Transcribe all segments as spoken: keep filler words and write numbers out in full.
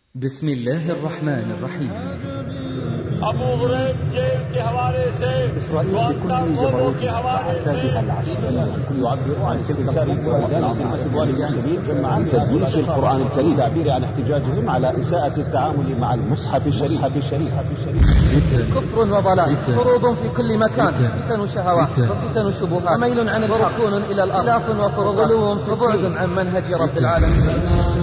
بسم الله الرحمن الرحيم. अबू गुरैब जेल के हवाले से إسرائيل بكل جبروت وعتادها العسكري يعبر عن استنكار استقبال المسلمين جمعا تدليس القرآن الكريم تعبير عن احتجاجهم على إساءة التعامل مع المصحف الشريف الشريف كفر وضلال، فروض في كل مكان، فتن شهوات وفتن شبهات، ميل عن الركون إلى الأرض، خلاف وغلو في وبعد عن منهج رب العالمين.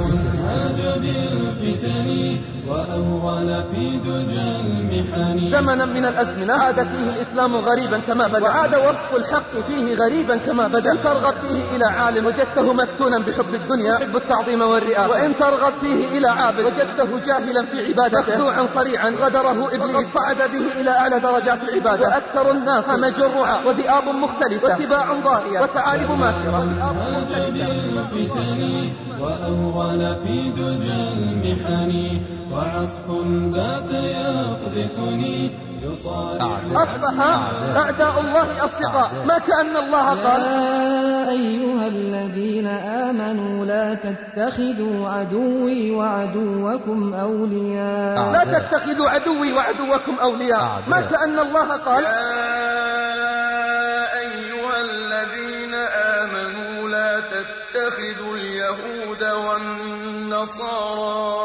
زمنا من الأزمنة عاد فيه الإسلام غريبا كما بدأ، وعاد وصف الحق فيه غريبا كما بدأ. إن ترغب فيه إلى عالم وجدته مفتونا بحب الدنيا يحب التعظيم والرئاسة، وإن ترغب فيه إلى عابد وجدته جاهلا في عبادته مخدوعا صريعا غدره إبليس صعد به إلى أعلى درجات العبادة. وأكثر الناس همج الرعى وذئاب مختلسة وسباع ضارية وثعالب ماكرة. وأول في دجى المحن وعصف ذات يقذفني أصبح أعداء الله أصدقاء، ما كأن الله قال يا أيها الذين آمنوا لا تتخذوا عدوي وعدوكم أولياء لا تتخذوا عدوي وعدوكم أولياء، ما كأن الله قال يا أيها الذين آمنوا لا تتخذوا اليهود والنصارى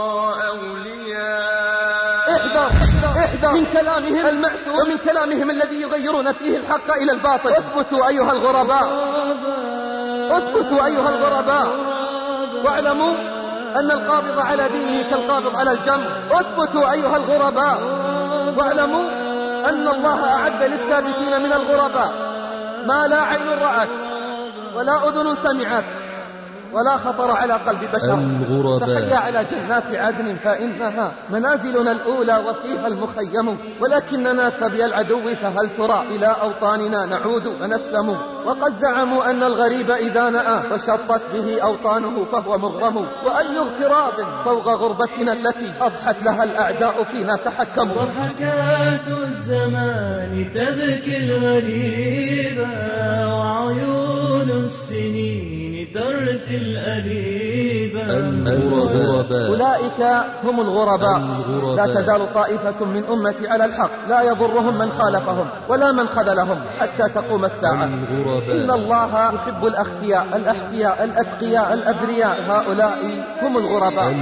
أولياء. احذر احذر من كلامهم المأثور ومن كلامهم الذي يغيرون فيه الحق إلى الباطل. اثبتوا أيها الغرباء، اثبتوا أيها الغرباء، واعلموا أن القابض على دينه كالقابض على الجمر. اثبتوا أيها الغرباء، واعلموا أن الله أعد للثابتين من الغرباء ما لا عين رأت ولا أذن سمعت ولا خطر على قلب بشر. فحيا على جنات عدن فإنها منازلنا الأولى وفيها المخيم، ولكننا سبي العدو فهل ترى إلى أوطاننا نعود ونسلم. وقد زعموا أن الغريب إذا نأى وشطت به أوطانه فهو مغرم، وأي اغتراب فوق غربتنا التي أضحت لها الأعداء فينا تحكموا. وحكاة الزمان تبكي الغريبة وعيون السنين ترثي الأليبة. أولئك هم الغرباء. لا تزال طائفة من أمتي على الحق لا يضرهم من خالفهم ولا من خذلهم حتى تقوم الساعة. إن الله يحب الأخفياء الأحفياء الأتقياء الأبرياء، هؤلاء هم الغرباء.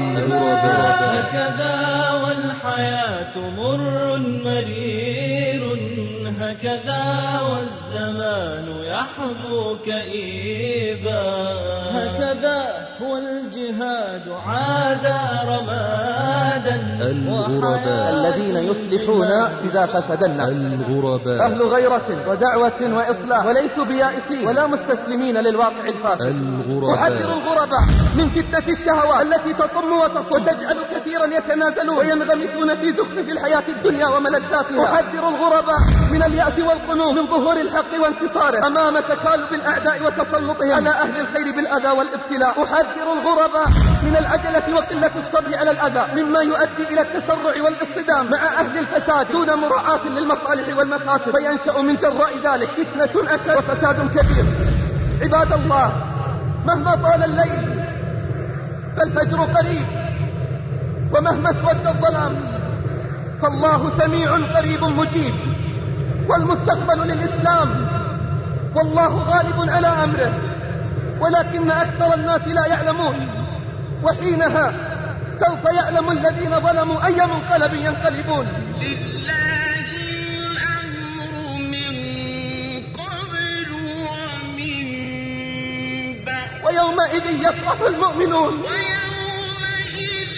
هكذا والحياة مر مرير، هكذا والزمان يحظو كئيبا، هكذا هو الجهاد عاد رمادا. الذين يصلحون إذا فسد الناس، أهل غيرة ودعوة وإصلاح، وليسوا بيائسين ولا مستسلمين للواقع الفاسد. أحذر الغرباء من فتنة الشهوات التي تطم وتصد وتجعل كثيرا يتنازلون وينغمسون في زخرف الحياة الدنيا وملذاتها. أحذر الغرباء من اليأس والقنوط من ظهور الحق وانتصاره أمام تكالب الأعداء وتسلطهم على أهل الخير بالأذى والابتلاء. أحذر الغرباء من العجلة وقلة الصبر على الأذى مما يؤدي إلى التسرع والاصطدام مع أهل الفساد دون مراعاة للمصالح والمفاسد، فينشأ من جراء ذلك فتنة أشد وفساد كبير. عباد الله، مهما طال الليل فالفجر قريب، ومهما اسود الظلام فالله سميع قريب مجيب، والمستقبل للإسلام، والله غالب على أمره، ولكن أكثر الناس لا يعلمون. وحينها سوف يعلم الذين ظلموا أي منقلب ينقلبون. لله الأمر من قبل ومن بعد، ويومئذ يفرح المؤمنون، ويومئذ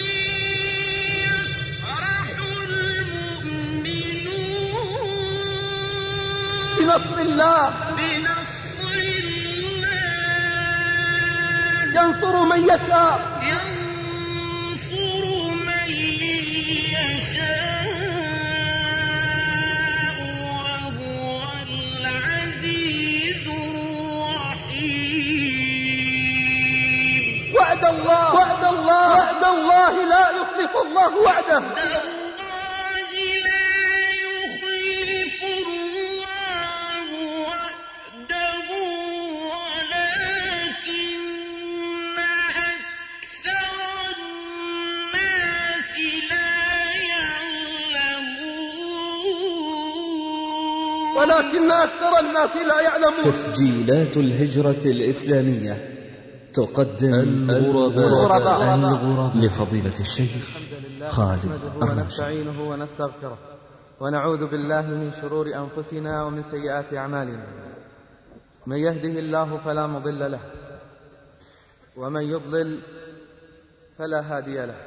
يفرح المؤمنون بنصر الله، بنصر الله ينصر من يشاء، ينصر من يشاء وهو العزيز الرحيم. وعد الله وعد الله وعد الله لا يخلف الله وعده. ولكن أكثر الناس لا يعلمون. تسجيلات الهجرة الإسلامية تقدم الغرباء لفضيلة الشيخ خالد الراشد. ونستعينه ونستغفره ونعوذ بالله من شرور أنفسنا ومن سيئات أعمالنا. من يهده الله فلا مضل له ومن يضلل فلا هادي له.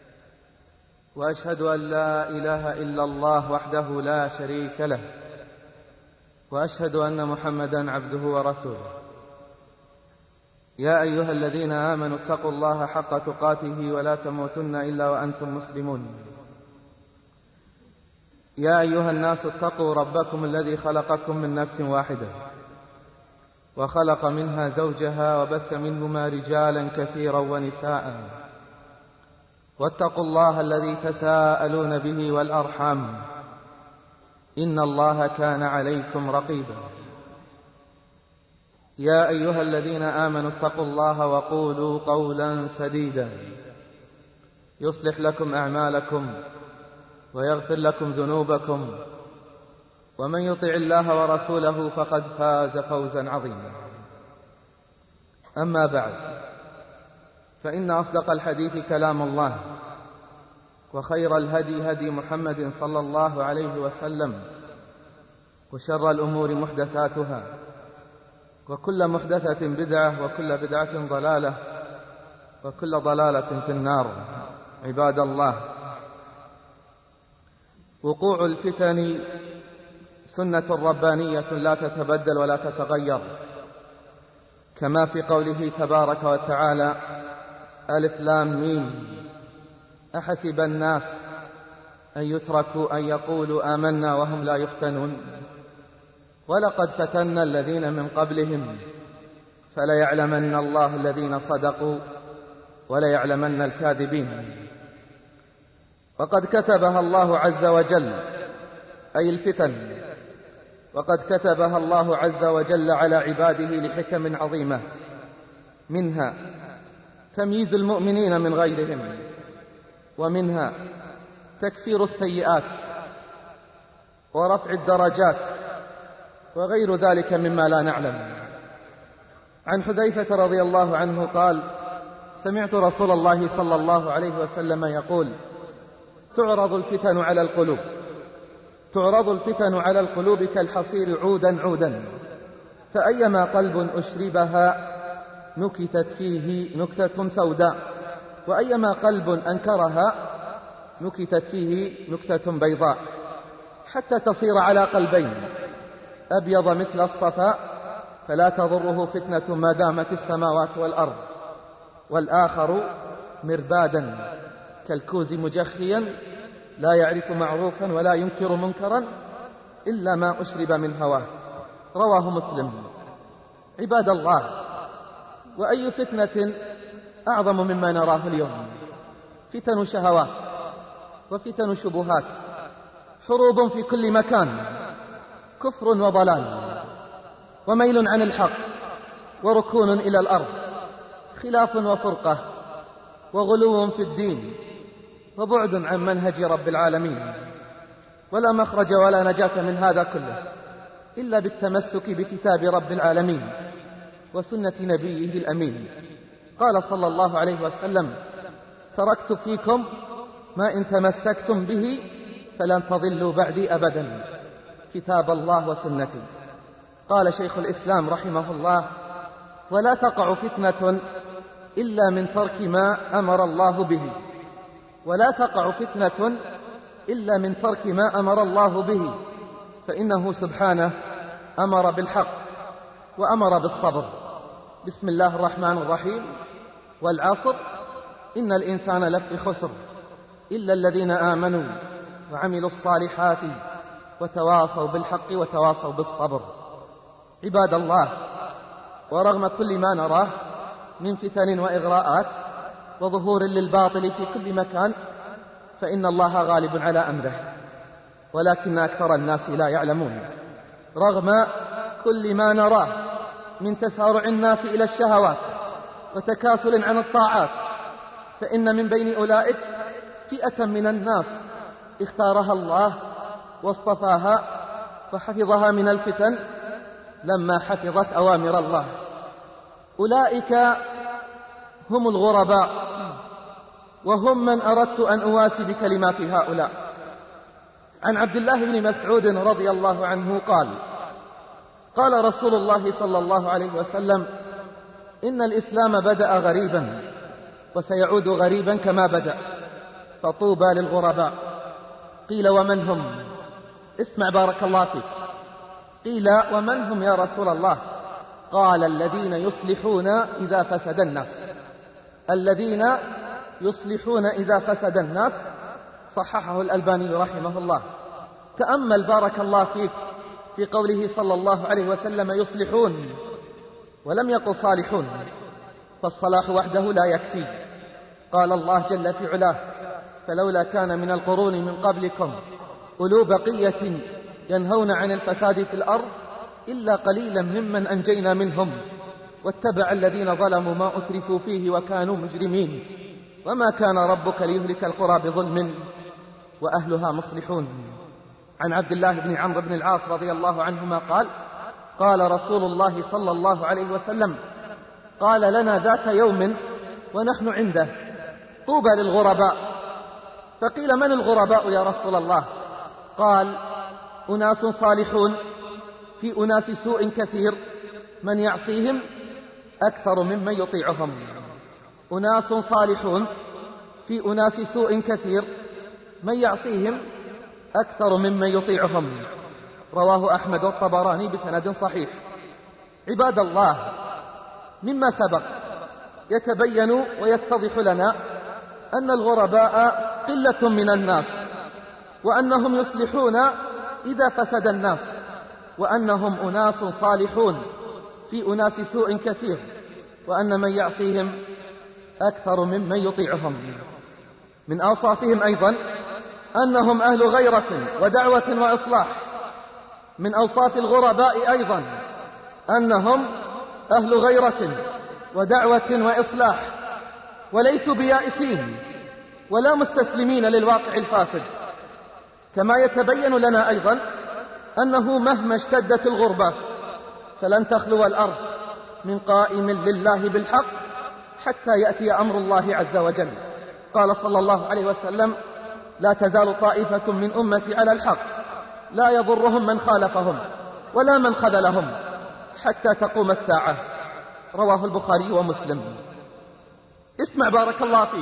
وأشهد أن لا إله إلا الله وحده لا شريك له، وأشهد أن محمدا عبده ورسوله. يا أيها الذين آمنوا اتقوا الله حق تقاته ولا تموتن إلا وأنتم مسلمون. يا أيها الناس اتقوا ربكم الذي خلقكم من نفس واحدة وخلق منها زوجها وبث منهما رجالا كثيرا ونساء، واتقوا الله الذي تساءلون به والأرحام إن الله كان عليكم رقيبا. يا أيها الذين آمنوا اتقوا الله وقولوا قولا سديدا يصلح لكم أعمالكم ويغفر لكم ذنوبكم، ومن يطع الله ورسوله فقد فاز فوزا عظيما. أما بعد، فإن أصدق الحديث كلام الله، وخير الهدي هدي محمد صلى الله عليه وسلم، وشر الأمور محدثاتها، وكل محدثة بدعة، وكل بدعة ضلالة، وكل ضلالة في النار. عباد الله، وقوع الفتن سنة ربانية لا تتبدل ولا تتغير، كما في قوله تبارك وتعالى: ألف لام ميم أحسب الناس أن يتركوا أن يقولوا آمنا وهم لا يفتنون ولقد فتنا الذين من قبلهم فليعلمن الله الذين صدقوا وليعلمن الكاذبين. وقد كتبها الله عز وجل، أي الفتن، وقد كتبها الله عز وجل على عباده لحكم عظيمة، منها تمييز المؤمنين من غيرهم، ومنها تكفير السيئات ورفع الدرجات وغير ذلك مما لا نعلم. عن حذيفة رضي الله عنه قال: سمعت رسول الله صلى الله عليه وسلم يقول: تعرض الفتن على القلوب تعرض الفتن على القلوب كالحصير عودا عودا، فأيما قلب أشربها نكتت فيه نكتة سوداء، وأيما قلب أنكرها نكتت فيه نكتة بيضاء، حتى تصير على قلبين: أبيض مثل الصفاء فلا تضره فتنة ما دامت السماوات والأرض، والآخر مربادا كالكوز مجخيا لا يعرف معروفا ولا ينكر منكرا إلا ما أشرب من هواه. رواه مسلم. عباد الله، وأي فتنة أعظم مما نراه اليوم؟ فتن شهوات وفتن شبهات، حروب في كل مكان، كفر وضلال وميل عن الحق وركون إلى الأرض، خلاف وفرقة وغلو في الدين وبعد عن منهج رب العالمين. ولا مخرج ولا نجاة من هذا كله إلا بالتمسك بكتاب رب العالمين وسنة نبيه الأمين. قال صلى الله عليه وسلم: تركت فيكم ما إن تمسكتم به فلن تضلوا بعدي أبدا، كتاب الله وسنتي. قال شيخ الإسلام رحمه الله: ولا تقع فتنة إلا من ترك ما أمر الله به ولا تقع فتنة إلا من ترك ما أمر الله به، فإنه سبحانه أمر بالحق وأمر بالصبر. بسم الله الرحمن الرحيم: والعصر إن الإنسان لفي خسر إلا الذين آمنوا وعملوا الصالحات وتواصوا بالحق وتواصوا بالصبر. عباد الله، ورغم كل ما نراه من فتن وإغراءات وظهور للباطل في كل مكان، فإن الله غالب على أمره، ولكن أكثر الناس لا يعلمون. رغم كل ما نراه من تسارع الناس إلى الشهوات وتكاسل عن الطاعات، فإن من بين أولئك فئة من الناس اختارها الله واصطفاها فحفظها من الفتن لما حفظت أوامر الله. أولئك هم الغرباء، وهم من أردت أن أواسي بكلمات هؤلاء. عن عبد الله بن مسعود رضي الله عنه قال: قال رسول الله صلى الله عليه وسلم: إن الإسلام بدأ غريبا وسيعود غريبا كما بدأ، فطوبى للغرباء. قيل: ومن هم؟ اسمع بارك الله فيك. قيل: ومن هم يا رسول الله؟ قال: الذين يصلحون إذا فسد الناس. الذين يصلحون إذا فسد الناس، صححه الألباني رحمه الله. تأمل بارك الله فيك في قوله صلى الله عليه وسلم يصلحون، ولم يقل صالحون، فالصلاح وحده لا يكفي. قال الله جل في علاه: فلولا كان من القرون من قبلكم أولو بقية ينهون عن الفساد في الأرض إلا قليلا ممن أنجينا منهم واتبع الذين ظلموا ما أترفوا فيه وكانوا مجرمين وما كان ربك ليهلك القرى بظلم وأهلها مصلحون. عن عبد الله بن عمرو بن العاص رضي الله عنهما قال: قال رسول الله صلى الله عليه وسلم: قال لنا ذات يوم ونحن عنده: طوبى للغرباء. فقيل: من الغرباء يا رسول الله؟ قال: أناس صالحون في أناس سوء كثير، من يعصيهم أكثر ممن يطيعهم. أناس صالحون في أناس سوء كثير، من يعصيهم أكثر ممن يطيعهم. رواه أحمد والطبراني بسند صحيح. عباد الله، مما سبق يتبين ويتضح لنا أن الغرباء قلة من الناس، وأنهم يصلحون إذا فسد الناس، وأنهم أناس صالحون في أناس سوء كثير، وأن من يعصيهم أكثر ممن يطيعهم. من أوصافهم أيضا أنهم أهل غيرة ودعوة وإصلاح. من أوصاف الغرباء أيضا أنهم أهل غيرة ودعوة وإصلاح، وليسوا بيائسين ولا مستسلمين للواقع الفاسد. كما يتبين لنا أيضا أنه مهما اشتدت الغربة فلن تخلو الأرض من قائم لله بالحق حتى يأتي أمر الله عز وجل. قال صلى الله عليه وسلم: لا تزال طائفة من أمتي على الحق لا يضرهم من خالفهم ولا من خذلهم حتى تقوم الساعة. رواه البخاري ومسلم. اسمع بارك الله فيك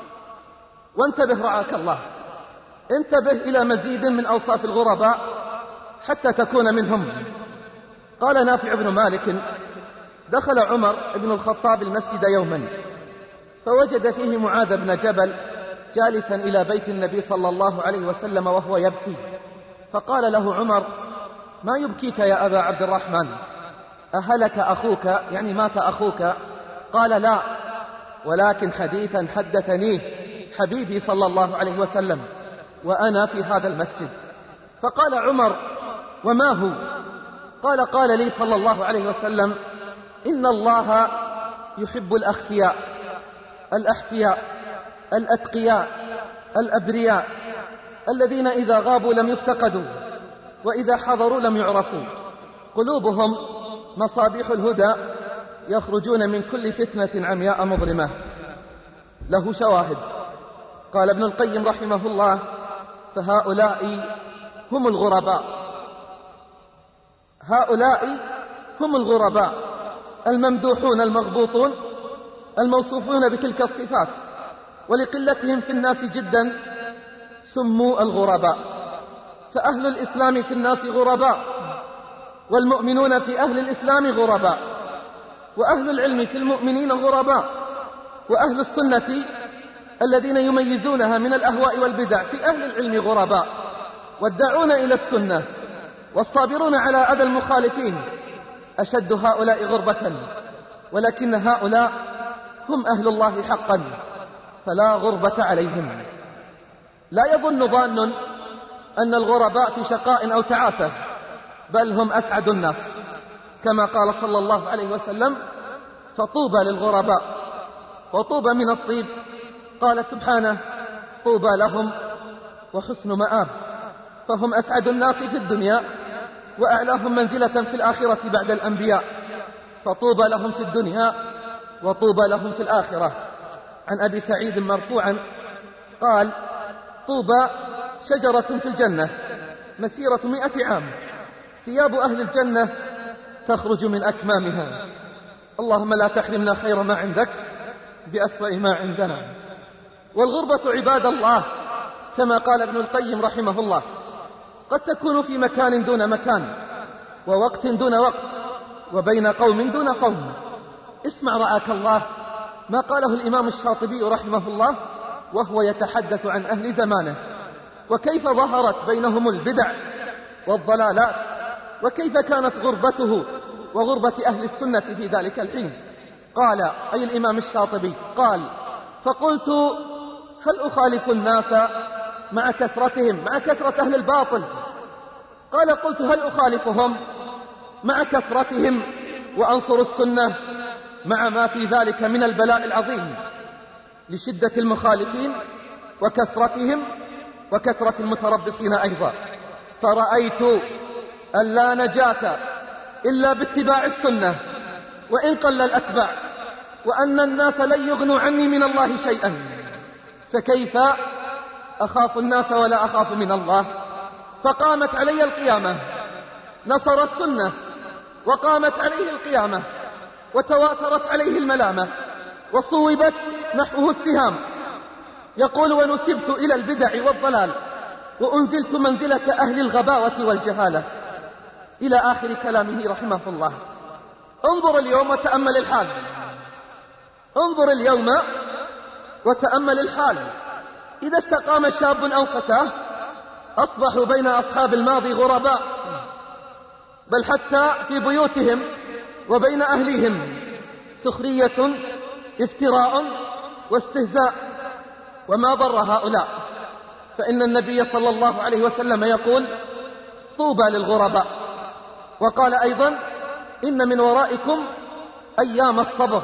وانتبه رعاك الله، انتبه إلى مزيد من أوصاف الغرباء حتى تكون منهم. قال نافع بن مالك: دخل عمر بن الخطاب المسجد يوما فوجد فيه معاذ بن جبل جالسا إلى بيت النبي صلى الله عليه وسلم وهو يبكي، فقال له عمر: ما يبكيك يا أبا عبد الرحمن؟ أهلك أخوك؟ يعني مات أخوك؟ قال: لا، ولكن حديثا حدثنيه حبيبي صلى الله عليه وسلم وأنا في هذا المسجد. فقال عمر: وما هو؟ قال: قال لي صلى الله عليه وسلم: إن الله يحب الأخفياء الأحفياء الأتقياء الأبرياء الذين إذا غابوا لم يفتقدوا وإذا حضروا لم يعرفوا، قلوبهم مصابيح الهدى يخرجون من كل فتنة عمياء مظلمة. له شواهد. قال ابن القيم رحمه الله: فهؤلاء هم الغرباء. هؤلاء هم الغرباء الممدوحون المغبوطون الموصوفون بتلك الصفات، ولقلتهم في الناس جدا سموا الغرباء. فأهل الإسلام في الناس غرباء، والمؤمنون في أهل الإسلام غرباء، وأهل العلم في المؤمنين غرباء، وأهل السنة الذين يميزونها من الأهواء والبدع في أهل العلم غرباء، والداعون إلى السنة والصابرون على أذى المخالفين أشد هؤلاء غربة، ولكن هؤلاء هم أهل الله حقا فلا غربة عليهم. لا يظن ظان أن الغرباء في شقاء أو تعاسة، بل هم أسعد الناس، كما قال صلى الله عليه وسلم: فطوبى للغرباء. وطوبى من الطيب، قال سبحانه: طوبى لهم وحسن مآب. فهم أسعد الناس في الدنيا وأعلاهم منزلة في الآخرة بعد الأنبياء، فطوبى لهم في الدنيا وطوبى لهم في الآخرة. عن أبي سعيد مرفوعا قال: طوبى شجرة في الجنة مسيرة مئة عام، ثياب أهل الجنة تخرج من أكمامها. اللهم لا تحرمنا خير ما عندك بأسوأ ما عندنا. والغربة عباد الله كما قال ابن القيم رحمه الله قد تكون في مكان دون مكان، ووقت دون وقت، وبين قوم دون قوم. اسمع رعاك الله ما قاله الإمام الشاطبي رحمه الله وهو يتحدث عن أهل زمانه، وكيف ظهرت بينهم البدع والضلالات، وكيف كانت غربته وغربة أهل السنة في ذلك الحين. قال أي الإمام الشاطبي قال: فقلت هل أخالف الناس مع كثرتهم، مع كثرة أهل الباطل؟ قال: قلت هل أخالفهم مع كثرتهم وأنصر السنة مع ما في ذلك من البلاء العظيم لشدة المخالفين وكثرتهم وكثرة المتربصين أيضا. فرأيت أن لا نجاة إلا باتباع السنة وإن قل الأتباع، وأن الناس لن يغنوا عني من الله شيئا، فكيف أخاف الناس ولا أخاف من الله؟ فقامت علي القيامة، نصر السنة وقامت عليه القيامة، وتواترت عليه الملامة، وصوبت نحوه السهام. يقول: ونسبت إلى البدع والضلال، وأنزلت منزلة أهل الغباوة والجهالة، إلى آخر كلامه رحمه الله. انظر اليوم وتأمل الحال، انظر اليوم وتأمل الحال. إذا استقام شاب أو فتاة أصبحوا بين أصحاب الماضي غرباء، بل حتى في بيوتهم وبين أهلهم سخرية، افتراء واستهزاء. وما ضر هؤلاء، فإن النبي صلى الله عليه وسلم يقول: طوبى للغرباء. وقال أيضا: إن من ورائكم أيام الصبر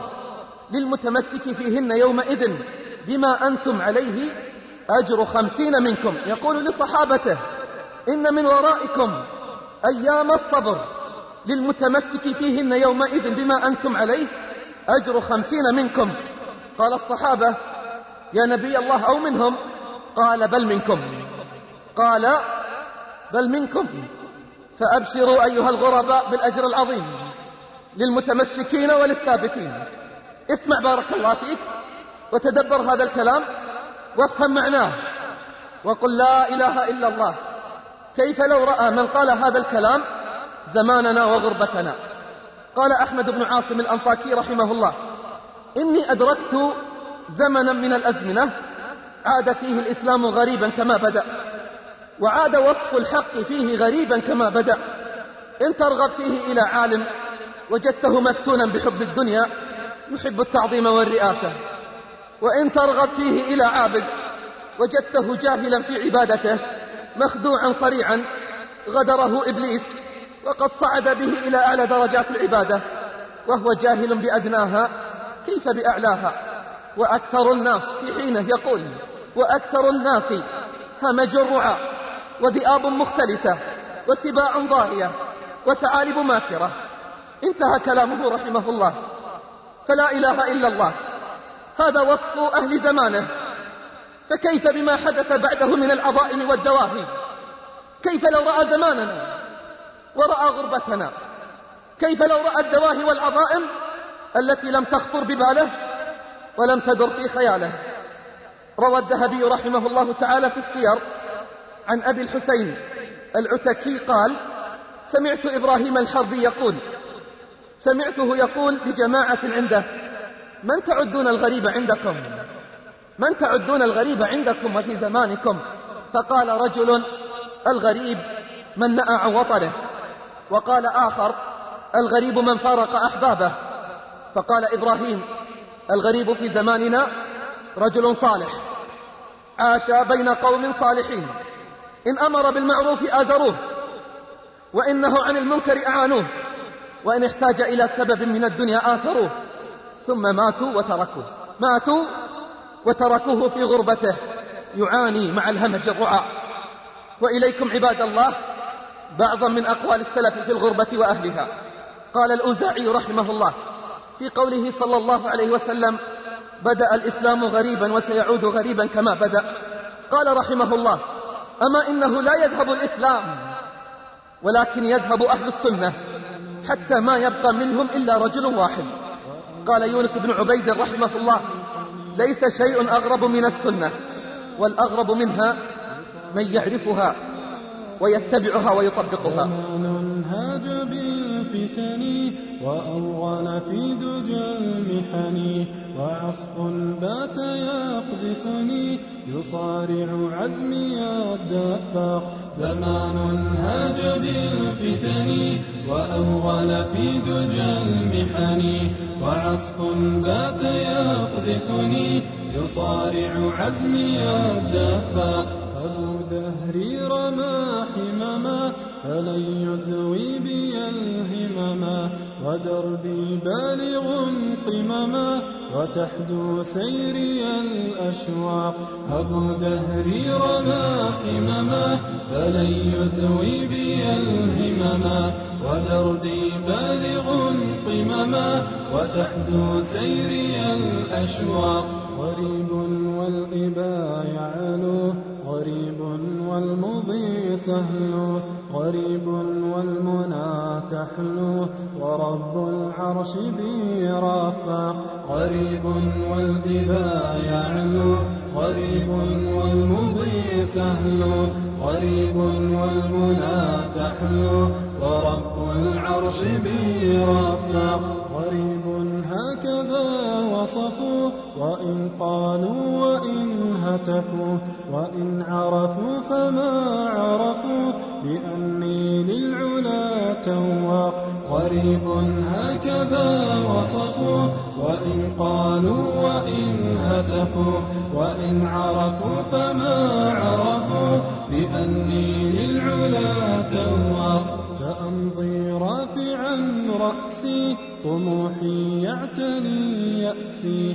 للمتمسك فيهن يومئذ بما أنتم عليه أجر خمسين منكم. يقول لصحابته: إن من ورائكم أيام الصبر للمتمسك فيهن يومئذ بما أنتم عليه أجر خمسين منكم. قال الصحابة: يا نبي الله أو منهم؟ قال: بل منكم. قال: بل منكم. فأبشروا أيها الغرباء بالأجر العظيم للمتمسكين وللثابتين. اسمع بارك الله فيك وتدبر هذا الكلام وافهم معناه وقل لا إله إلا الله. كيف لو رأى من قال هذا الكلام زماننا وغربتنا؟ قال أحمد بن عاصم الأنطاكي رحمه الله: إني أدركت زمنا من الأزمنة عاد فيه الإسلام غريبا كما بدأ، وعاد وصف الحق فيه غريبا كما بدأ. إن ترغب فيه إلى عالم وجدته مفتونا بحب الدنيا يحب التعظيم والرئاسة، وإن ترغب فيه إلى عابد وجدته جاهلا في عبادته مخدوعا صريعا غدره إبليس وقد صعد به إلى أعلى درجات العبادة وهو جاهل بأدناها كيف بأعلاها. وأكثر الناس في حينه يقول: وأكثر الناس همج الرعى وذئاب مختلسة وسباع ضارية وثعالب ماكرة. انتهى كلامه رحمه الله. فلا إله إلا الله هذا وصف أهل زمانه، فكيف بما حدث بعده من العظائم والدواهي؟ كيف لو رأى زماننا ورأى غربتنا؟ كيف لو رأى الدواهي والعظائم التي لم تخطر بباله ولم تدر في خياله؟ روى الذهبي رحمه الله تعالى في السير عن أبي الحسين العتكي قال: سمعت إبراهيم الحربي يقول سمعته يقول لجماعة عنده: من تعدون الغريب عندكم؟ من تعدون الغريب عندكم وفي زمانكم؟ فقال رجل: الغريب من نأى عن وطنه. وقال آخر: الغريب من فارق أحبابه. فقال إبراهيم: الغريب في زماننا رجل صالح عاش بين قوم صالحين، إن أمر بالمعروف آزروه، وإن نهوا عن المنكر أعانوه، وإن احتاج إلى سبب من الدنيا آثروه، ثم ماتوا وتركوه ماتوا وتركوه في غربته يعاني مع الهمج الرعى. وإليكم عباد الله بعضا من أقوال السلف في الغربة وأهلها. قال الأوزاعي رحمه الله في قوله صلى الله عليه وسلم: بدأ الإسلام غريبا وسيعود غريبا كما بدأ. قال رحمه الله: أما إنه لا يذهب الإسلام ولكن يذهب أهل السنة حتى ما يبقى منهم إلا رجل واحد. قال يونس بن عبيد رحمه الله: ليس شيء أغرب من السنة، والأغرب منها من يعرفها ويتبعها ويطبقها. هاج بالفتن وأوغل في دجى المحن، وعصف بات يقذفني يصارع عزمي الدفاق. زمان هاج بالفتن وأوغل في دجى المحن، وعصف بات يقذفني يصارع عزمي الدفاق. أبو دهري رمى حمما فلن يذوي بي الهمما، ودربي بالغ قمما وتحدو سيري الأشواق. أبو دهري رمى حمما فلن يذوي بي الهمما، ودربي بالغ قمما وتحدو سيري الأشواق. غريب والإبا يعلو، غريب والمضي سهل، غريب والمنى تحلو، ورب العرش بي رفاق. غريب والإبا يعلو، غريب والمضي سهل، غريب والمنى تحلو، ورب العرش بي رفاق. غريب هكذا وصفوا وإن قالوا وإن هتفوا، وإن عرفوا فما عرفوا بأني للعلا تواق. غريب هكذا وصفوا وإن قالوا وإن هتفوا، وإن عرفوا فما عرفوا بأني للعلا تواق. سأمضي رافعا رأسي طموحي يعتني يأسي،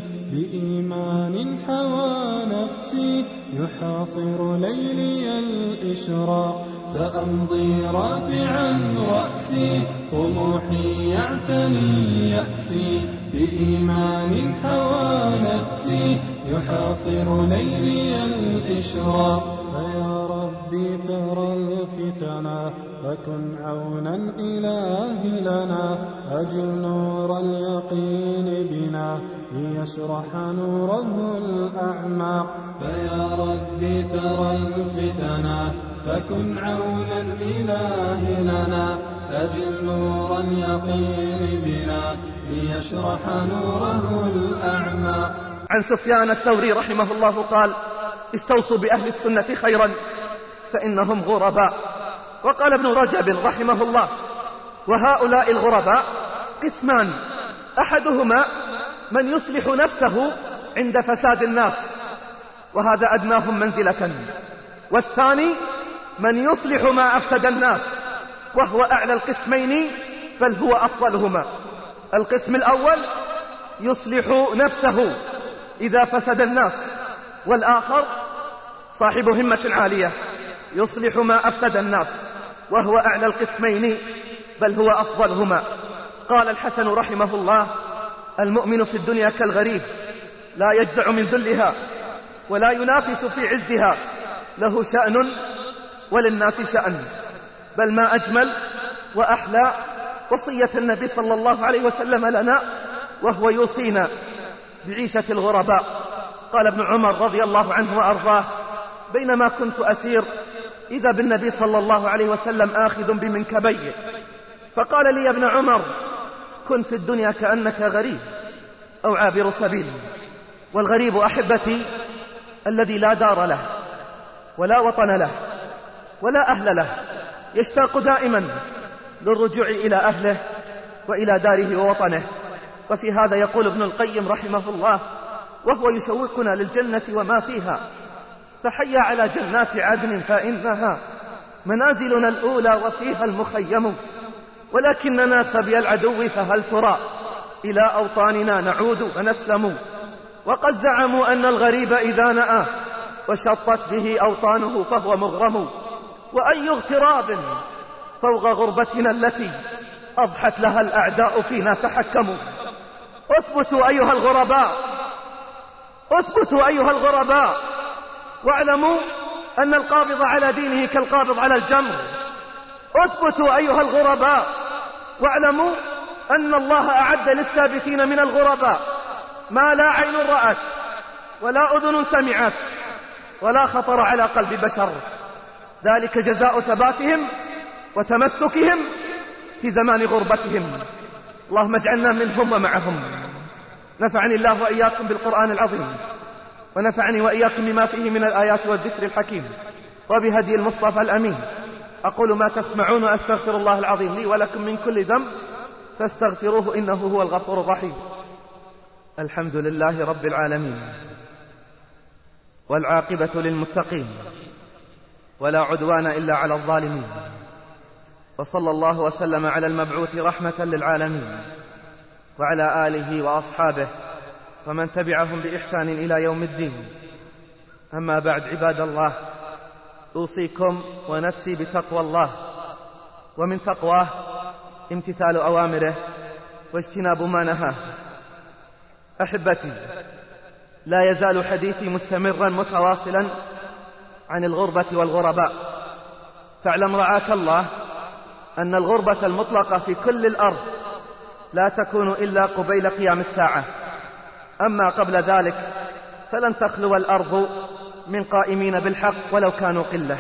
بإيمان حوى نفسي يحاصر ليلي الإشراق. سأمضي رافعا رأسي طموحي يعتني يأسي، بإيمان حوى نفسي يحاصر ليلي الإشراق. فيا ربي ترى الفتنا فكن عونا إلهي لنا، أجل نور اليقين بنا ليشرح نوره الأعماق. فيا ربي ترى الفتنا فكن عونا إلهي لنا، أجل نور اليقين بنا ليشرح نوره الأعماق. عن سفيان الثوري رحمه الله قال: استوصوا بأهل السنة خيرا فإنهم غرباء. وقال ابن رجب رحمه الله: وهؤلاء الغرباء قسمان، أحدهما من يصلح نفسه عند فساد الناس وهذا أدناهم منزلة، والثاني من يصلح ما أفسد الناس وهو أعلى القسمين بل هو أفضلهما. القسم الأول يصلح نفسه إذا فسد الناس، والآخر صاحب همة عالية يصلح ما أفسد الناس وهو أعلى القسمين بل هو أفضلهما. قال الحسن رحمه الله: المؤمن في الدنيا كالغريب لا يجزع من ذلها ولا ينافس في عزها، له شأن وللناس شأن. بل ما أجمل وأحلى وصية النبي صلى الله عليه وسلم لنا وهو يوصينا بعيشة الغرباء. قال ابن عمر رضي الله عنه وأرضاه: بينما كنت أسير إذا بالنبي صلى الله عليه وسلم آخذ بمنكبيه، فقال لي: يا ابن عمر، كن في الدنيا كأنك غريب أو عابر سبيل. والغريب أحبتي الذي لا دار له ولا وطن له ولا أهل له، يشتاق دائما للرجوع إلى أهله وإلى داره ووطنه. وفي هذا يقول ابن القيم رحمه الله وهو يشوقنا للجنة وما فيها: فحيا على جنات عدن فإنها منازلنا الأولى وفيها المخيم، ولكننا سبي العدو فهل ترى إلى أوطاننا نعود ونسلم. وقد زعموا أن الغريب إذا نأى وشطت به أوطانه فهو مغرم، وأي اغتراب فوق غربتنا التي أضحت لها الأعداء فينا تحكموا. اثبتوا أيها الغرباء، اثبتوا أيها الغرباء، واعلموا أن القابض على دينه كالقابض على الجمر. اثبتوا أيها الغرباء، واعلموا أن الله أعد للثابتين من الغرباء ما لا عين رأت ولا أذن سمعت ولا خطر على قلب بشر، ذلك جزاء ثباتهم وتمسكهم في زمان غربتهم. اللهم اجعلنا منهم ومعهم. نفعني الله وإياكم بالقرآن العظيم، ونفعني وإياكم بما فيه من الآيات والذكر الحكيم، وبهدي المصطفى الأمين. أقول ما تسمعون وأستغفر الله العظيم لي ولكم من كل ذنب فاستغفروه إنه هو الغفور الرحيم. الحمد لله رب العالمين، والعاقبة للمتقين، ولا عدوان إلا على الظالمين، وصلى الله وسلم على المبعوث رحمة للعالمين وعلى آله وأصحابه ومن تبعهم بإحسان إلى يوم الدين. أما بعد، عباد الله، أوصيكم ونفسي بتقوى الله، ومن تقواه امتثال أوامره واجتناب ما نهاه. أحبتي، لا يزال حديثي مستمرا متواصلا عن الغربة والغرباء. فاعلم رعاك الله أن الغربة المطلقة في كل الأرض لا تكون إلا قبيل قيام الساعة، أما قبل ذلك فلن تخلو الأرض من قائمين بالحق ولو كانوا قلة.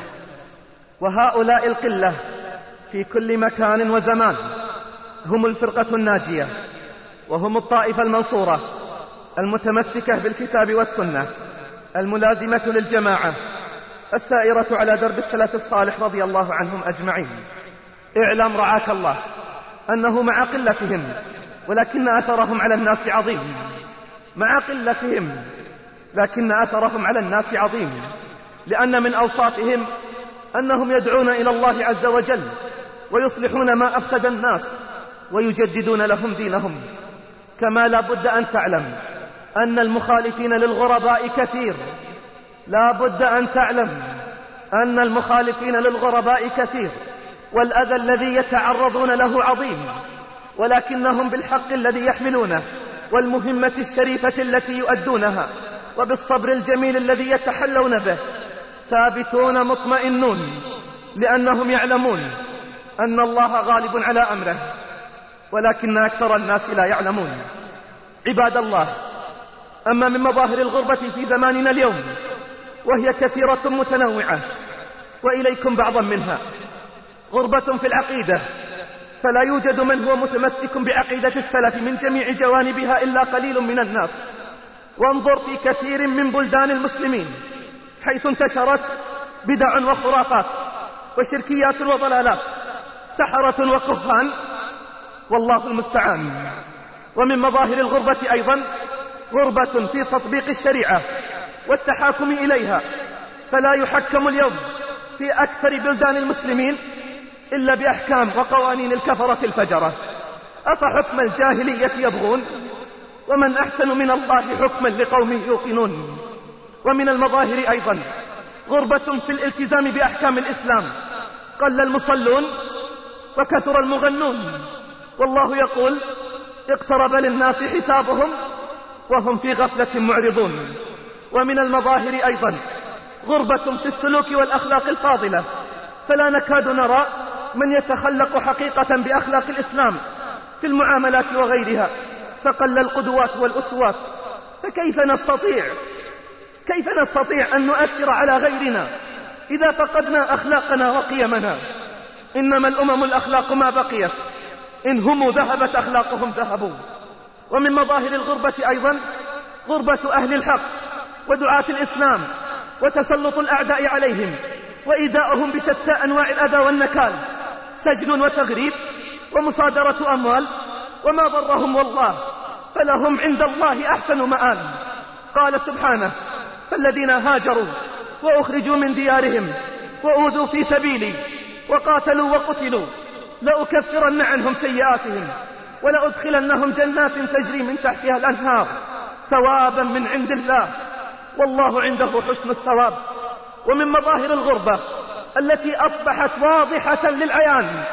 وهؤلاء القلة في كل مكان وزمان هم الفرقة الناجية، وهم الطائفة المنصورة المتمسكة بالكتاب والسنة، الملازمة للجماعة، السائرة على درب السلف الصالح رضي الله عنهم أجمعين. اعلم رعاك الله أنه مع قلتهم ولكن أثرهم على الناس عظيم، مع قلتهم لكن أثرهم على الناس عظيم، لأن من أوصافهم أنهم يدعون إلى الله عز وجل ويصلحون ما أفسد الناس ويجددون لهم دينهم. كما لا بد أن تعلم أن المخالفين للغرباء كثير، لا بد أن تعلم أن المخالفين للغرباء كثير، والأذى الذي يتعرضون له عظيم، ولكنهم بالحق الذي يحملونه والمهمة الشريفة التي يؤدونها وبالصبر الجميل الذي يتحلون به ثابتون مطمئنون، لأنهم يعلمون أن الله غالب على أمره، ولكن أكثر الناس لا يعلمون. عباد الله، أما من مظاهر الغربة في زماننا اليوم وهي كثيرة متنوعة، وإليكم بعضا منها. غربة في العقيدة، فلا يوجد من هو متمسك بعقيدة السلف من جميع جوانبها إلا قليل من الناس. وانظر في كثير من بلدان المسلمين حيث انتشرت بدع وخرافات وشركيات وضلالات، سحرة وكهان، والله المستعان. ومن مظاهر الغربة أيضا غربة في تطبيق الشريعة والتحاكم إليها، فلا يحكم اليوم في أكثر بلدان المسلمين إلا بأحكام وقوانين الكفرة الفجرة. أفحكم الجاهلية يبغون ومن أحسن من الله حكما لقوم يوقنون. ومن المظاهر أيضا غربة في الالتزام بأحكام الإسلام، قل المصلون وكثر المغنون، والله يقول اقترب للناس حسابهم وهم في غفلة معرضون. ومن المظاهر أيضا غربة في السلوك والأخلاق الفاضلة، فلا نكاد نرى من يتخلق حقيقة بأخلاق الإسلام في المعاملات وغيرها، فقل القدوات والأسوات. فكيف نستطيع كيف نستطيع أن نؤثر على غيرنا إذا فقدنا أخلاقنا وقيمنا؟ إنما الأمم الأخلاق ما بقيت، إن هم ذهبت أخلاقهم ذهبوا. ومن مظاهر الغربة أيضا غربة أهل الحق ودعاة الإسلام وتسلط الأعداء عليهم وإيذاؤهم بشتى أنواع الأذى والنكال، سجن وتغريب ومصادرة أموال، وما ضرهم والله، فلهم عند الله أحسن مآل. قال سبحانه: فالذين هاجروا وأخرجوا من ديارهم وأوذوا في سبيلي وقاتلوا وقتلوا لأكفرن عنهم سيئاتهم ولأدخلنهم جنات تجري من تحتها الأنهار ثوابا من عند الله، والله عنده حسن الثواب. ومن مظاهر الغربة التي أصبحت واضحة للعيان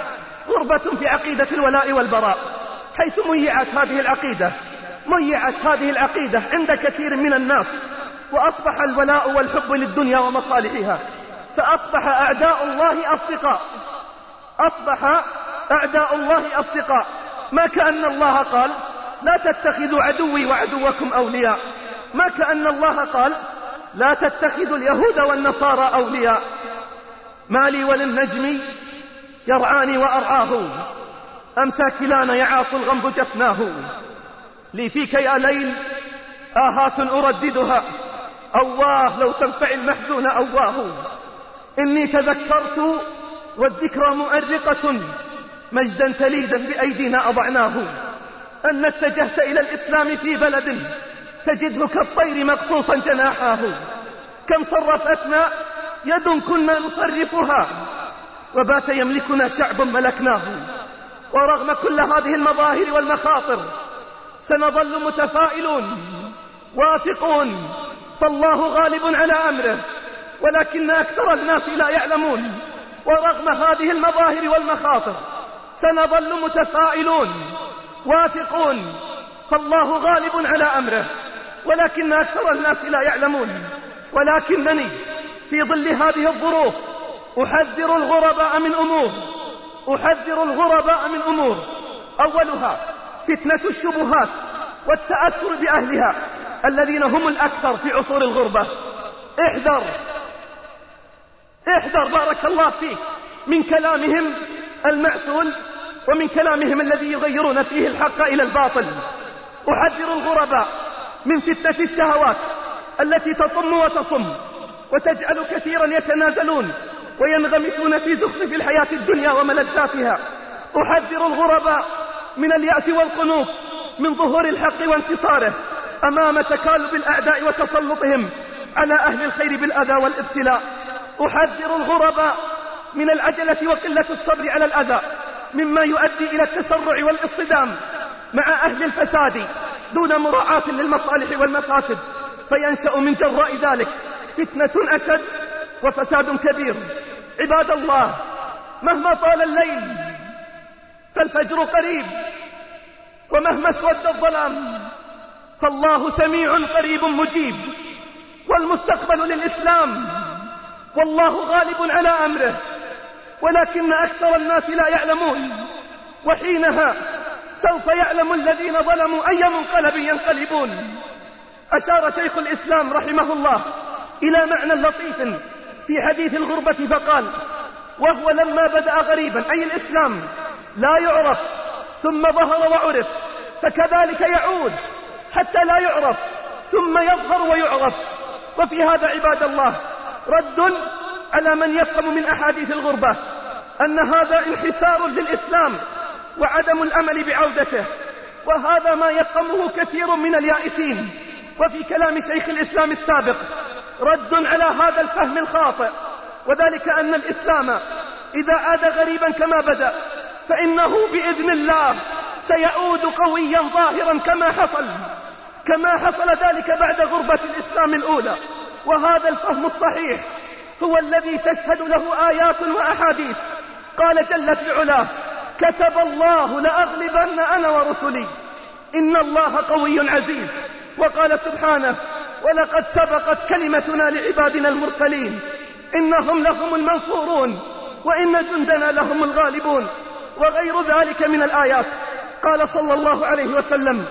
غربة في عقيدة الولاء والبراء، حيث ميعت هذه العقيدة ميعت هذه العقيدة عند كثير من الناس، وأصبح الولاء والحب للدنيا ومصالحها، فأصبح أعداء الله أصدقاء أصبح أعداء الله أصدقاء ما كأن الله قال لا تتخذوا عدوي وعدوكم أولياء، ما كأن الله قال لا تتخذوا اليهود والنصارى أولياء. ما لي وللنجم يرعاني وأرعاه، أمسى كلانا يعاق الغمض جفناه. لي فيك يا ليل آهات أرددها، أواه لو تنفع المحزون أواه. إني تذكرت والذكرى مؤرقة، مجدا تليدا بأيدينا أضعناه. أن اتجهت إلى الإسلام في بلد تجده كالطير مقصوصا جناحاه. كم صرفتنا يد كنا نصرفها، وبات يملكنا شعب ملكناه. ورغم كل هذه المظاهر والمخاطر سنظل متفائلون واثقون، فالله غالب على أمره، ولكن أكثر الناس لا يعلمون. ورغم هذه المظاهر والمخاطر سنظل متفائلون واثقون، فالله غالب على أمره، ولكن أكثر الناس لا يعلمون. ولكنني في ظل هذه الظروف أحذر الغرباء من أمور أحذر الغرباء من أمور أولها فتنة الشبهات والتأثر بأهلها الذين هم الأكثر في عصور الغربة. احذر احذر بارك الله فيك من كلامهم المعسول ومن كلامهم الذي يغيرون فيه الحق إلى الباطل. أحذر الغرباء من فتنة الشهوات التي تطم وتصم وتجعل كثيرا يتنازلون وينغمسون في زخرف الحياة الدنيا وملذاتها. أحذر الغرباء من اليأس والقنوط من ظهور الحق وانتصاره أمام تكالب الأعداء وتسلطهم على أهل الخير بالأذى والابتلاء. أحذر الغرباء من العجلة وقلة الصبر على الأذى مما يؤدي إلى التسرع والاصطدام مع أهل الفساد دون مراعاة للمصالح والمفاسد، فينشأ من جراء ذلك فتنة أشد وفساد كبير. عباد الله، مهما طال الليل فالفجر قريب، ومهما اسود الظلام فالله سميع قريب مجيب، والمستقبل للإسلام، والله غالب على أمره، ولكن أكثر الناس لا يعلمون. وحينها سوف يعلم الذين ظلموا أي منقلب ينقلبون. أشار شيخ الإسلام رحمه الله إلى معنى لطيف في حديث الغربة فقال: وهو لما بدأ غريبا أي الإسلام لا يعرف ثم ظهر وعرف، فكذلك يعود حتى لا يعرف ثم يظهر ويعرف. وفي هذا عباد الله رد على من يفهم من أحاديث الغربة أن هذا انحسار للإسلام وعدم الأمل بعودته، وهذا ما يفهمه كثير من اليائسين. وفي كلام شيخ الإسلام السابق رد على هذا الفهم الخاطئ، وذلك أن الإسلام إذا عاد غريبا كما بدأ فإنه بإذن الله سيعود قويا ظاهرا كما حصل كما حصل ذلك بعد غربة الإسلام الأولى. وهذا الفهم الصحيح هو الذي تشهد له آيات وأحاديث. قال جل في علاه: كتب الله لأغلبن أنا ورسلي إن الله قوي عزيز. وقال سبحانه: ولقد سبقت كلمتنا لعبادنا المرسلين إنهم لهم المنصورون وإن جندنا لهم الغالبون، وغير ذلك من الآيات. قال صلى الله عليه وسلم: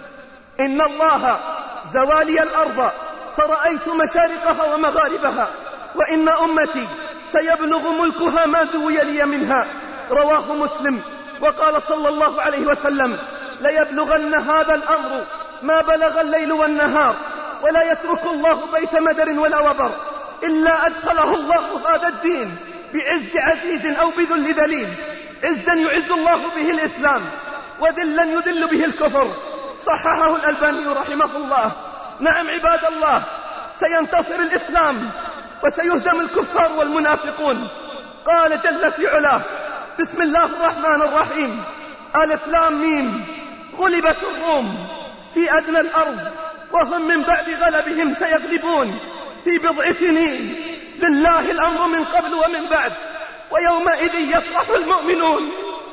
إن الله زوالي الأرض فرأيت مشارقها ومغاربها، وإن أمتي سيبلغ ملكها ما زوي لي منها. رواه مسلم. وقال صلى الله عليه وسلم: ليبلغن هذا الأمر ما بلغ الليل والنهار، ولا يترك الله بيت مدر ولا وبر إلا أدخله الله هذا الدين بعز عزيز أو بذل ذليل. عزا يعز الله به الإسلام، وذلا يذل به الكفر. صححه الألباني رحمه الله. نعم عباد الله، سينتصر الإسلام وسيهزم الكفار والمنافقون. قال جل في علاه: بسم الله الرحمن الرحيم، ألف لام ميم، غلبت الروم في أدنى الأرض وهم من بعد غلبهم سيغلبون في بضع سنين، لله الأمر من قبل ومن بعد، ويومئذ يفرح المؤمنون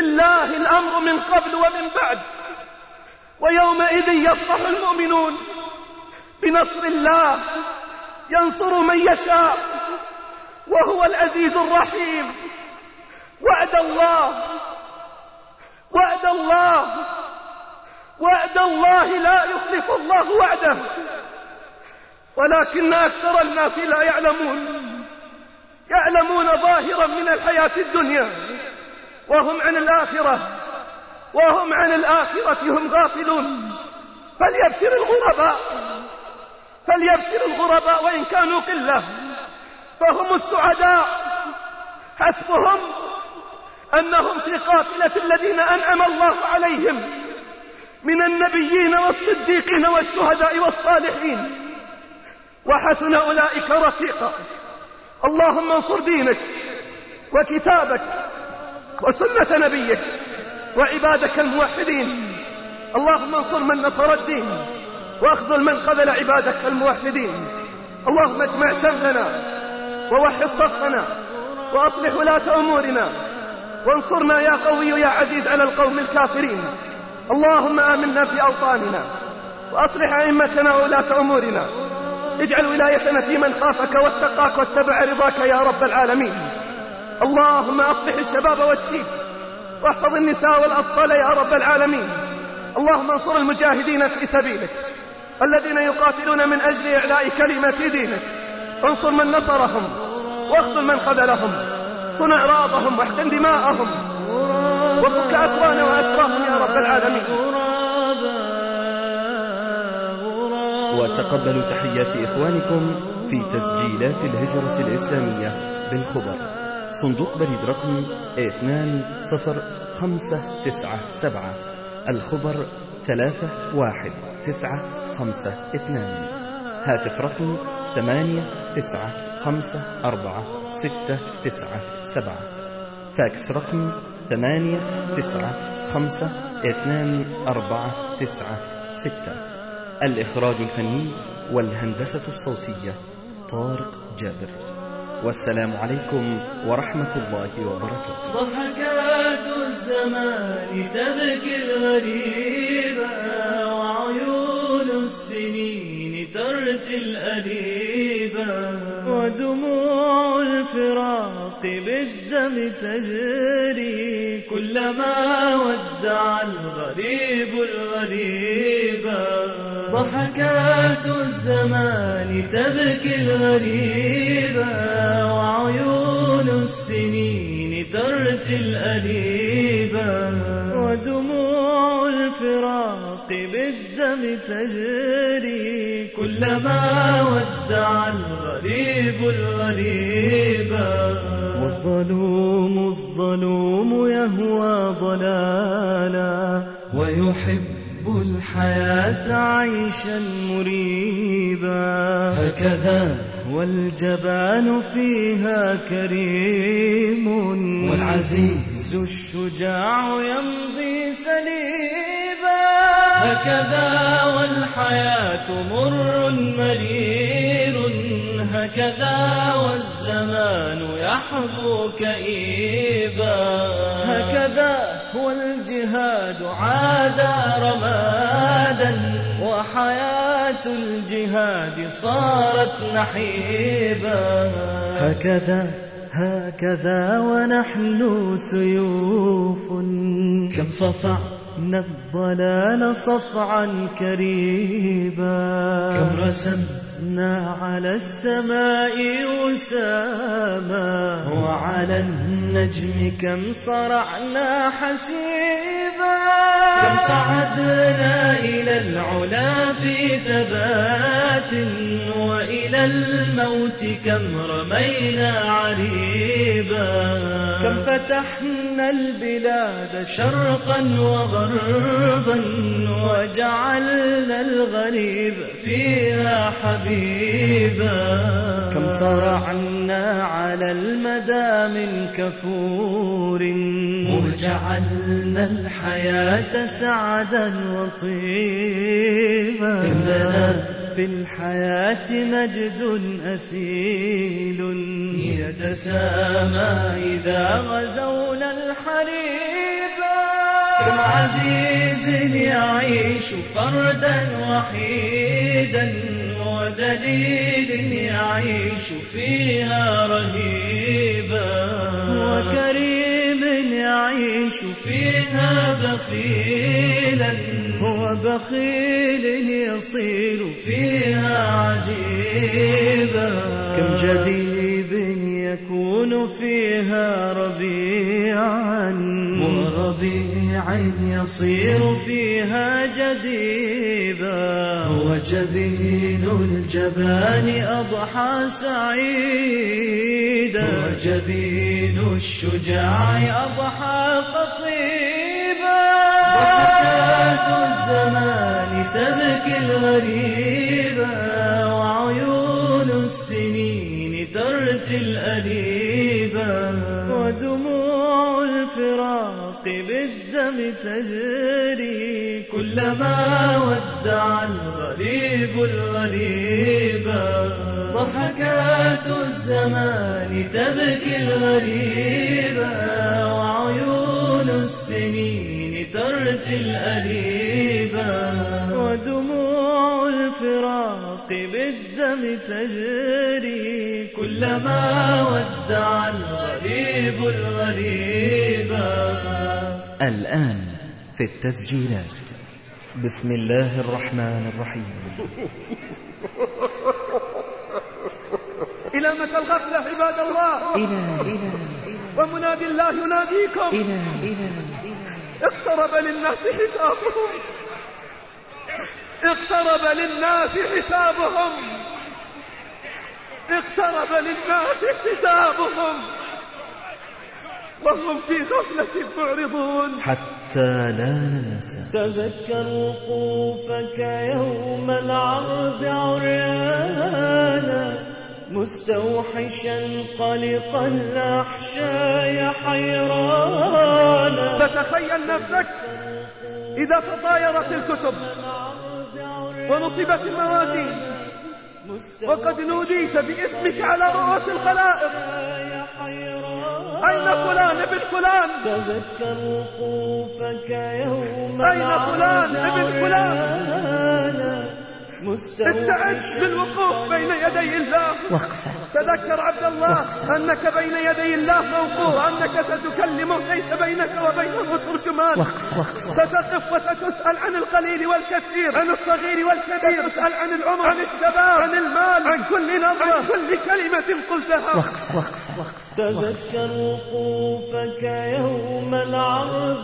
لله الأمر من قبل ومن بعد، ويومئذ يفرح المؤمنون بنصر الله ينصر من يشاء وهو العزيز الرحيم. وعد الله وعد الله وعد الله لا يخلف الله وعده، ولكن أكثر الناس لا يعلمون يعلمون ظاهرا من الحياة الدنيا وهم عن الآخرة وهم عن الآخرة هم غافلون. فليبشر الغرباء فليبشر الغرباء وإن كانوا قلة فهم السعداء، حسبهم أنهم في قافلة الذين أنعم الله عليهم من النبيين والصديقين والشهداء والصالحين، وحسن أولئك رفيقا. اللهم انصر دينك وكتابك وسنة نبيك وعبادك الموحدين. اللهم انصر من نصر الدين واخذل من خذل عبادك الموحدين. اللهم اجمع شملنا ووحد صفنا وأصلح ولاة أمورنا، وانصرنا يا قوي يا عزيز على القوم الكافرين. اللهم آمنا في أوطاننا وأصلح أئمتنا وولاة أمورنا، اجعل ولايتنا في من خافك واتقاك واتبع رضاك يا رب العالمين. اللهم أصلح الشباب والشيب واحفظ النساء والأطفال يا رب العالمين. اللهم انصر المجاهدين في سبيلك الذين يقاتلون من أجل إعلاء كلمة دينك، انصر من نصرهم واخذل من خذلهم، صن أعراضهم واحقن دماءهم وفك أسرانا وأسراهم يا رب العالمين. وتقبلوا تحيات إخوانكم في تسجيلات الهجرة الإسلامية بالخبر، صندوق بريد رقم اثنان صفر خمسة تسعة سبعة، الخبر ثلاثة واحد تسعة خمسة اثنان، هاتف رقم ثمانية تسعة خمسة أربعة ستة تسعة سبعة، فاكس رقم ثمانية تسعة خمسة اثنان أربعة تسعة ستة. الإخراج الفني والهندسة الصوتية طارق جابر. والسلام عليكم ورحمة الله وبركاته. ضحكات الزمان تبكي الغريبة، وعيون السنين ترثي الأريبة، ودموع الفراق بالدم تجري، كلما ودع الغريب الغريبة. ضحكات الزمان تبكي الغريبة، وعيون السنين ترثي الأريبة، ودموع الفراق بالدم تجري، كلما ودع الغريب الغريبة. والظلوم الظلوم يهوى ضلالا، ويحب الحياة عيشا مريبا، هكذا والجبان فيها كريم، والعزيز الشجاع يمضي سليبا، هكذا والحياة مر مرير، هكذا والزمان يحبو كئيبا، هكذا والجهاد عاد رمادا، وحياة الجهاد صارت نحيبا، هكذا هكذا ونحن سيوف، كم صفعنا الضلال صفعا كريبا، كم رسمنا على السماء وساما، وعلى النجم كم صرعنا حسيبا، كم صعدنا إلى العلا في ثبات، وإلى الموت كم رمينا عريبا، كم فتحنا البلاد شرقا وغربا، وجعلنا الغريب فيها حبيبا، كم صرعنا على المدى من كفور، وجعلنا الحياة سعدا وطيبا، كم لنا في الحياة مجد أثيل، يتسامى إذا غزونا الحريب، كم عزيز يعيش فردا وحيدا وذليل يعيش فيها رهيبا وكريم يعيش فيها بخيلا وبخيل يصير فيها عجيبا كم جديب يكون فيها ربيعا وربيعا يصير فيها جديبا وجبين الجبان أضحى سعيدا وجبين الشجاع أضحى قطيبا ضحكات الزمان تبكي الغريبا وعيون السنين ترثي الأريبا ودموع الفراق بالدم تجري كلما ودع الغريب الغريبا ضحكات الزمان تبكي الغريبا وعيون السنين ترثي الأريبا ودموع الفراق بالدم تجري كلما ودع الغريب الغريبا. الآن في التسجيلات. بسم الله الرحمن الرحيم. إلى متى الغفلة عباد الله؟ إلى إلى ومنادي الله يناديكم. إلى إلى اقترب للناس حسابهم، اقترب للناس حسابهم، اقترب للناس حسابهم وهم في غفلة معرضون حتى لا ننسى. تذكر وقوفك يوم العرض عريانا مستوحشا قلقا الأحشاء حيرانا. فتخيل نفسك إذا تطايرت الكتب ونصبت الموازين وقد نوديت باسمك على رؤوس الخلائق، أين فلان ابن فلان؟ تذكر وقوفك يوم أين فلان ابن فلان؟ استعد للوقوف بين يدي الله. وقفة. تذكر عبد الله وقفة. أنك بين يدي الله موقوف، وأنك ستكلمه ليس بينك وبينه ترجمان. وقفة. وقفة. ستقف وستسأل عن القليل والكثير، عن الصغير والكبير، ستسأل عن العمر، عن الشباب، عن المال، عن كل نظرة، عن كل كلمة قلتها. وقفة. وقفة. وقفة. تذكر وقوفك يوم العرض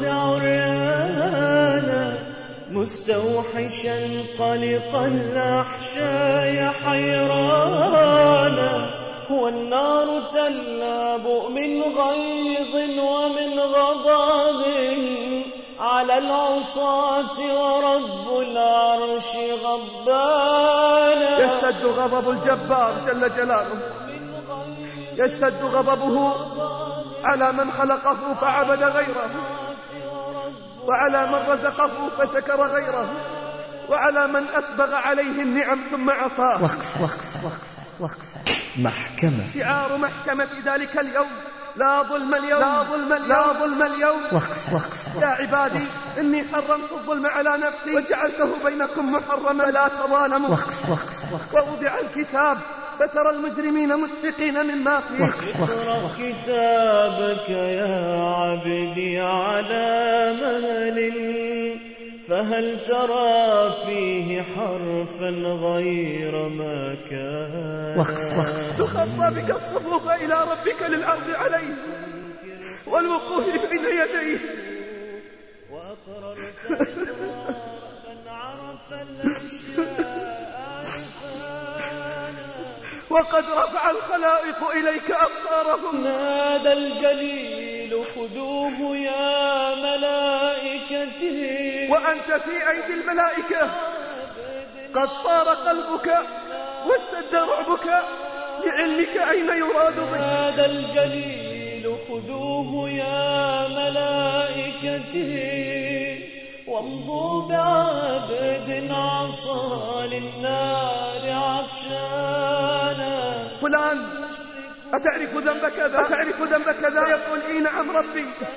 عريانا مستوحشا قلقا الأحشاء حيرانا. والنار تلاب من غيظ ومن غضب على العصاة ورب العرش غضبانا. يشتد غضب الجبار جل جلاله، يشتد غضبه على من خلقه فعبد غيره، وعلى من رزقه فشكر غيره، وعلى من أسبغ عليه النعم ثم عصاه. وقفة. وقفة. وقفة. وقفة. محكمة. شعار محكمة ذلك اليوم: لا ظلم اليوم، لا ظلم اليوم، لا ظلم اليوم. وقفة. وقفة. يا عبادي وقفة. إني حرمت الظلم على نفسي وجعلته بينكم محرما فلا تظالموا. وقفة. وقفة. وقفة. ووضع الكتاب فترى المجرمين مشفقين مما فيه. وقفة. وقفة. كتابك يا عبدي على مهل فهل ترى فيه حرفا غير ما كان. وقف وقف. تخطى بك الصفوف إلى ربك للعرض عليه والوقوف بين يديه. وأقررت إقرارا عرف الأشياء عرفانا وقد رفع الخلائق إليك أبصارهم. نادى الجليل خذوه يا ملائكتي وأنت في أيدي الملائكة قد طار قلبك واشتد رعبك لعلمك أين يراد بك. نادى الجليل خذوه يا ملائكتي وامضوا بعبد عصى للنار عطشانا. فلان أتعرف ذنب كذا؟ أتعرف ذنب كذا؟ يقول إي نعم ربي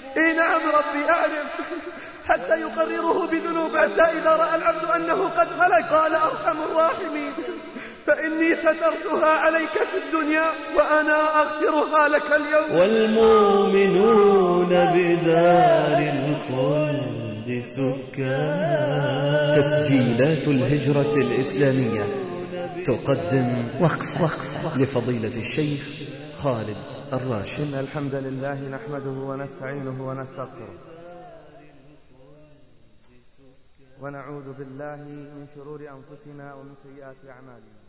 إي نعم ربي أعرف، حتى يقرره بذنوب، حتى إذا رأى العبد أنه قد هلك قال أرحم الراحمين فإني سترتها عليك في الدنيا وأنا أغفرها لك اليوم. والمؤمنون بدار الخلد سكان. تسجيلات الهجرة الإسلامية تقدم وقف وقف لفضيلة الشيخ خالد الراشد. إن الحمد لله نحمده ونستعينه ونستغفره ونعوذ بالله من شرور أنفسنا ومن سيئات أعمالنا.